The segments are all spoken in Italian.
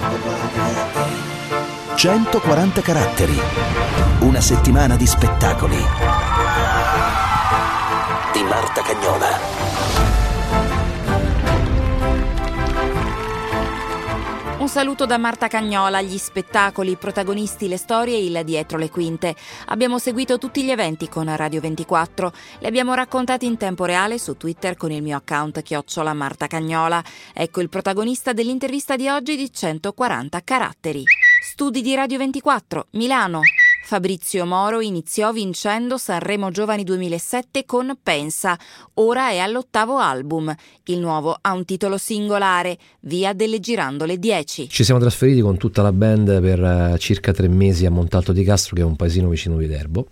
140 caratteri. Una settimana di spettacoli. Di Marta Cagnola. Un saluto da Marta Cagnola, gli spettacoli, i protagonisti, le storie e il dietro le quinte. Abbiamo seguito tutti gli eventi con Radio 24, li abbiamo raccontati in tempo reale su Twitter con il mio account @Marta Cagnola. Ecco il protagonista dell'intervista di oggi di 140 caratteri. Studi di Radio 24, Milano. Fabrizio Moro iniziò vincendo Sanremo Giovani 2007 con Pensa, ora è all'8° album. Il nuovo ha un titolo singolare, Via delle Girandole 10. Ci siamo trasferiti con tutta la band per circa 3 mesi a Montalto di Castro, che è un paesino vicino a Viterbo,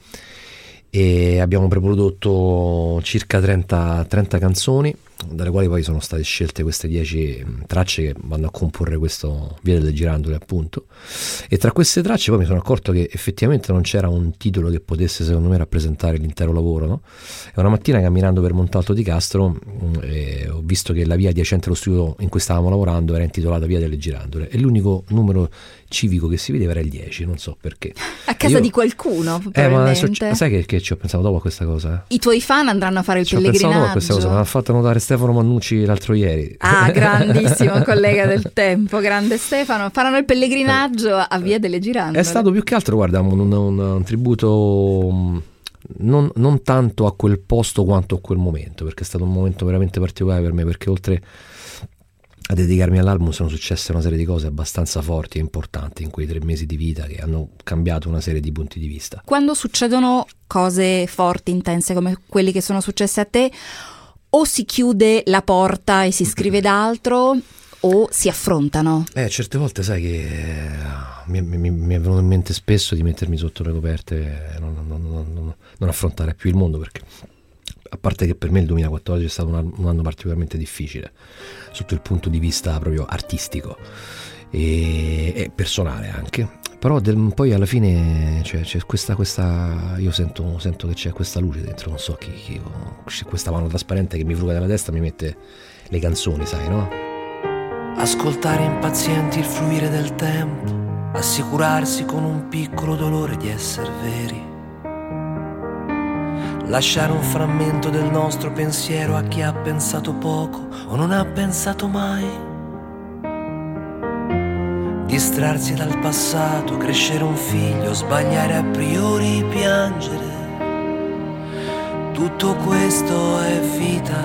e abbiamo preprodotto circa 30 canzoni, dalle quali poi sono state scelte queste 10 tracce che vanno a comporre questo Via delle Girandole, appunto. E tra queste tracce poi mi sono accorto che effettivamente non c'era un titolo che potesse, secondo me, rappresentare l'intero lavoro, no? E una mattina, camminando per Montalto di Castro, ho visto che la via adiacente allo studio in cui stavamo lavorando era intitolata Via delle Girandole, e l'unico numero civico che si vedeva era il 10, non so perché. A casa di qualcuno, probabilmente. Ma sai che ci ho pensato dopo a questa cosa? I tuoi fan andranno a fare il pellegrinaggio. Ho pensato dopo a questa cosa, me l'ha fatto notare Stefano Mannucci l'altro ieri. Ah, grandissimo collega del tempo, grande Stefano. Faranno il pellegrinaggio a Via delle Girandole. È stato più che altro, guarda, un tributo non tanto a quel posto quanto a quel momento, perché è stato un momento veramente particolare per me, perché oltre a dedicarmi all'album sono successe una serie di cose abbastanza forti e importanti in quei 3 mesi di vita, che hanno cambiato una serie di punti di vista. Quando succedono cose forti, intense come quelle che sono successe a te, o si chiude la porta e si scrive d'altro, o si affrontano? Certe volte sai che mi è venuto in mente spesso di mettermi sotto le coperte e non affrontare più il mondo, perché a parte che per me il 2014 è stato un anno particolarmente difficile sotto il punto di vista proprio artistico e personale anche, però poi alla fine c'è questa io sento che c'è questa luce dentro, non so chi c'è questa mano trasparente che mi fruga nella testa, mi mette le canzoni, sai, no? Ascoltare impazienti il fluire del tempo, assicurarsi con un piccolo dolore di essere veri, lasciare un frammento del nostro pensiero a chi ha pensato poco o non ha pensato mai, distrarsi dal passato, crescere un figlio, sbagliare a priori, piangere. Tutto questo è vita,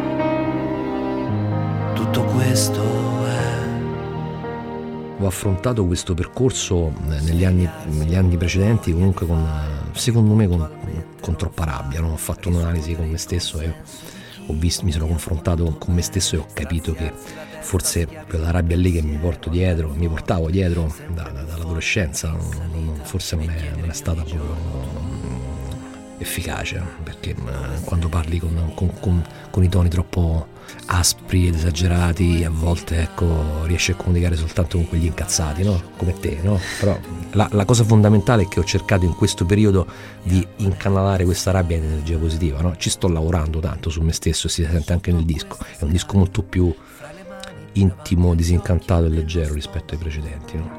tutto questo è. Ho affrontato questo percorso negli anni precedenti comunque secondo me con troppa rabbia, no? Ho fatto un'analisi con me stesso e mi sono confrontato con me stesso e ho capito che forse quella rabbia lì che mi portavo dietro dall'adolescenza forse non è stata proprio efficace, perché quando parli con i toni troppo aspri ed esagerati, a volte, ecco, riesci a comunicare soltanto con quegli incazzati, no? Come te, no? Però la cosa fondamentale è che ho cercato in questo periodo di incanalare questa rabbia in energia positiva, no? Ci sto lavorando tanto su me stesso e si sente anche nel disco. È un disco molto più intimo, disincantato e leggero rispetto ai precedenti, no?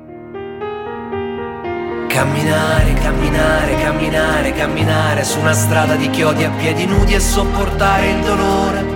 Camminare, camminare, camminare, camminare su una strada di chiodi a piedi nudi e sopportare il dolore.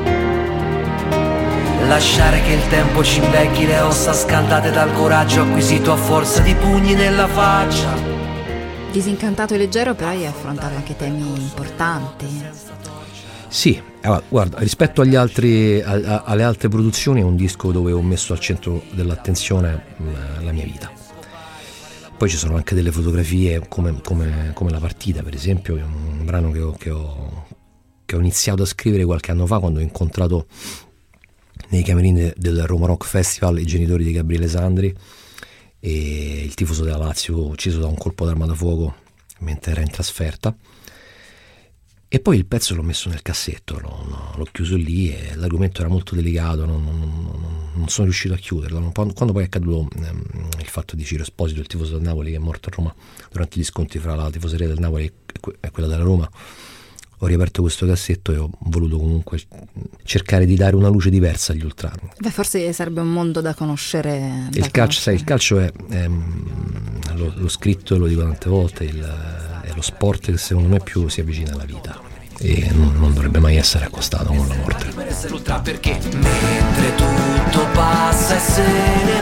Lasciare che il tempo ci invecchi le ossa scaldate dal coraggio acquisito a forza di pugni nella faccia. Disincantato e leggero, però hai affrontato anche temi importanti. Sì, guarda, rispetto alle altre produzioni è un disco dove ho messo al centro dell'attenzione la mia vita. Poi ci sono anche delle fotografie come La partita, per esempio, che è un brano che ho iniziato a scrivere qualche anno fa, quando ho incontrato nei camerini del Roma Rock Festival i genitori di Gabriele Sandri e il tifoso della Lazio ucciso da un colpo d'arma da fuoco mentre era in trasferta. E poi il pezzo l'ho messo nel cassetto, l'ho chiuso lì, e l'argomento era molto delicato, non sono riuscito a chiuderlo. Quando poi è accaduto il fatto di Ciro Esposito, il tifoso del Napoli, che è morto a Roma durante gli scontri fra la tifoseria del Napoli e quella della Roma, ho riaperto questo cassetto e ho voluto comunque cercare di dare una luce diversa agli ultrani. Beh, forse sarebbe un mondo da conoscere. Il calcio è l'ho scritto e lo dico tante volte, è lo sport che secondo me più si avvicina alla vita e non dovrebbe mai essere accostato con la morte. Perché mentre tutto passa e se ne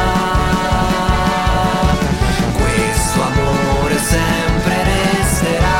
va, questo amore sempre resterà.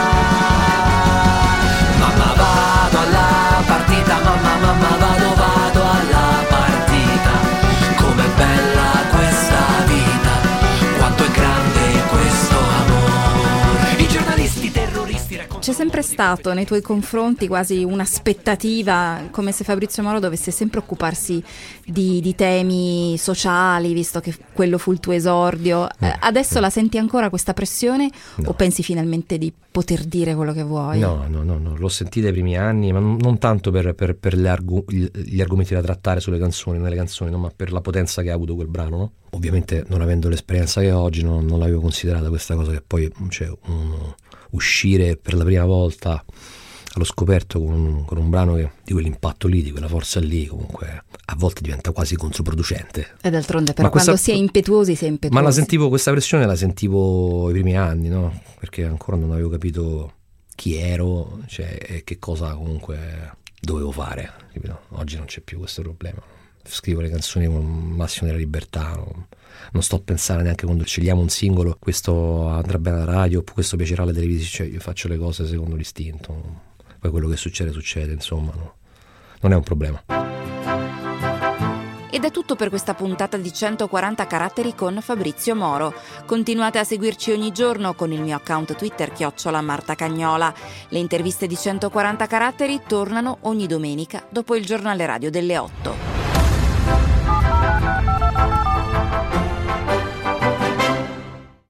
Mamma vado alla partita, mamma vado alla partita. Com'è bella questa vita, quanto è grande questo amore. I giornalisti terroristi raccontano. C'è sempre stato nei tuoi confronti quasi un'aspettativa, come se Fabrizio Moro dovesse sempre occuparsi di temi sociali, visto che quello fu il tuo esordio. Adesso la senti ancora questa pressione? No. O pensi finalmente di poter dire quello che vuoi? No, l'ho sentita i primi anni, ma non tanto per gli argomenti da trattare nelle canzoni, no, ma per la potenza che ha avuto quel brano, no? Ovviamente non avendo l'esperienza che ho oggi non l'avevo considerata questa cosa, che poi uscire per la prima volta allo scoperto con un brano di quell'impatto lì, di quella forza lì, comunque a volte diventa quasi controproducente. E d'altronde però quando si è impetuosi si è impetuosi. Ma questa pressione la sentivo i primi anni, no? Perché ancora non avevo capito chi ero, e che cosa comunque dovevo fare, capito? Oggi non c'è più questo problema. Scrivo le canzoni con il massimo della libertà, non sto a pensare neanche quando scegliamo un singolo, questo andrà bene alla radio, questo piacerà alle televisioni, io faccio le cose secondo l'istinto, poi quello che succede, insomma, no? Non è un problema. Ed è tutto per questa puntata di 140 caratteri con Fabrizio Moro. Continuate a seguirci ogni giorno con il mio account Twitter @MartaCagnola. Le interviste di 140 caratteri tornano ogni domenica dopo il giornale radio delle 8.